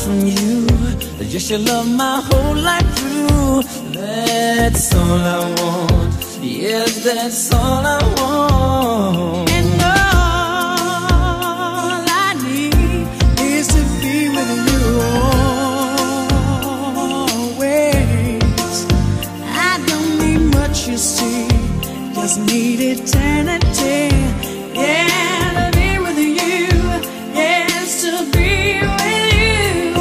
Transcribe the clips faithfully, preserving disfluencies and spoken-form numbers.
from you, just your love my whole life through. That's all I want, yes, that's all I want. And all I need is to be with you always. I don't need much, you see, just need eternity. Yeah, to be with you, yes, to be with you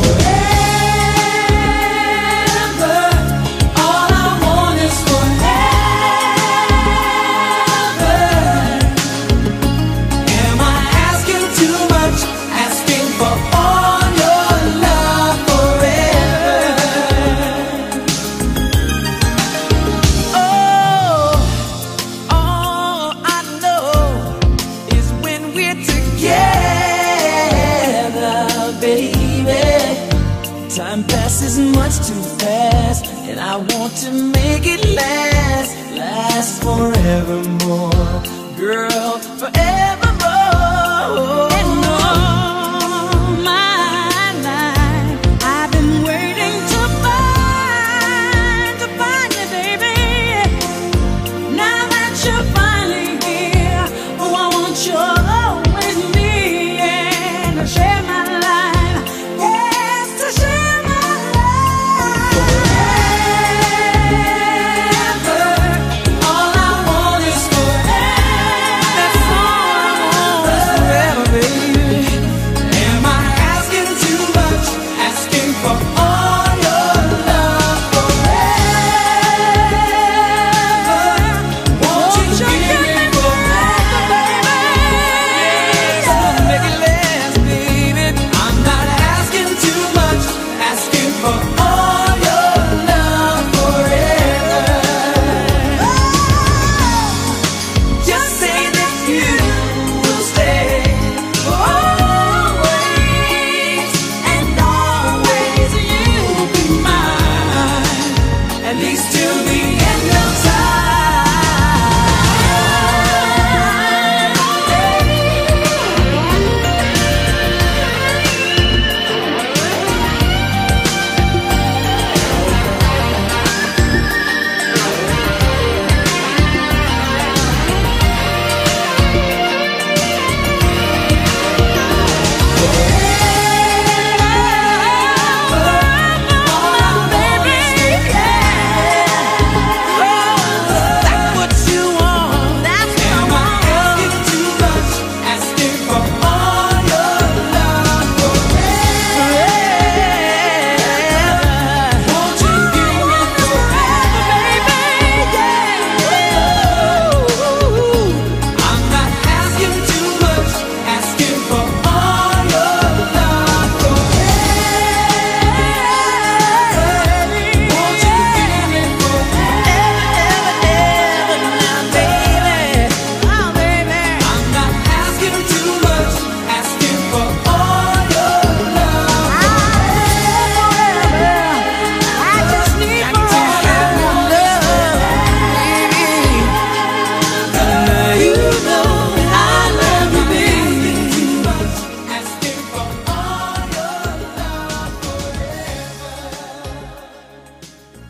forever. All I want is forever. Am I asking too much, asking for all your love forever? Oh, all I know is when we're together, baby. Time passes much too fast, and I want to make it last, last forevermore, girl, forever.